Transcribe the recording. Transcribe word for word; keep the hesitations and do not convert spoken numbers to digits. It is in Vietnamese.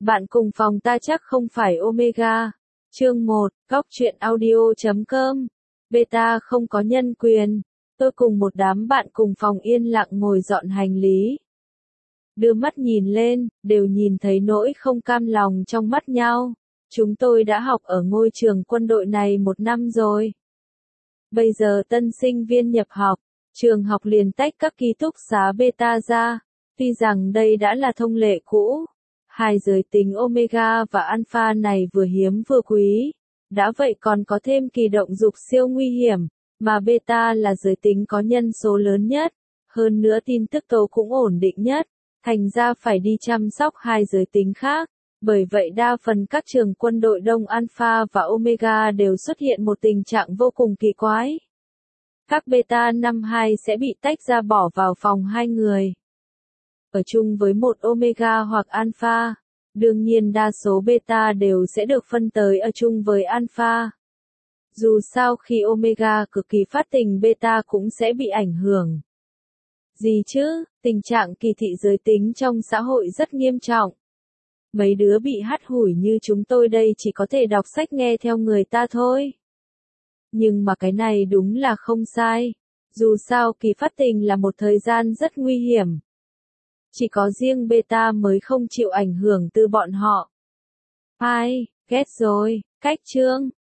Bạn cùng phòng ta chắc không phải Omega. Chương một, góc truyện audio chấm com. Beta không có nhân quyền. Tôi cùng một đám bạn cùng phòng yên lặng ngồi dọn hành lý. Đưa mắt nhìn lên, đều nhìn thấy nỗi không cam lòng trong mắt nhau. Chúng tôi đã học ở ngôi trường quân đội này một năm rồi. Bây giờ tân sinh viên nhập học, trường học liền tách các ký túc xá beta ra. Tuy rằng đây đã là thông lệ cũ, hai giới tính Omega và Alpha này vừa hiếm vừa quý. Đã vậy còn có thêm kỳ động dục siêu nguy hiểm, mà beta là giới tính có nhân số lớn nhất. Hơn nữa tin tức tố cũng ổn định nhất, thành ra phải đi chăm sóc hai giới tính khác. Bởi vậy đa phần các trường quân đội đông Alpha và Omega đều xuất hiện một tình trạng vô cùng kỳ quái. Các beta năm hai sẽ bị tách ra bỏ vào phòng hai người. Ở chung với một Omega hoặc Alpha. Đương nhiên đa số beta đều sẽ được phân tới ở chung với Alpha. Dù sao khi Omega cực kỳ phát tình beta cũng sẽ bị ảnh hưởng. Gì chứ, tình trạng kỳ thị giới tính trong xã hội rất nghiêm trọng. Mấy đứa bị hắt hủi như chúng tôi đây chỉ có thể đọc sách nghe theo người ta thôi. Nhưng mà cái này đúng là không sai. Dù sao kỳ phát tình là một thời gian rất nguy hiểm. Chỉ có riêng beta mới không chịu ảnh hưởng từ bọn họ. Ai, ghét rồi, cách chương.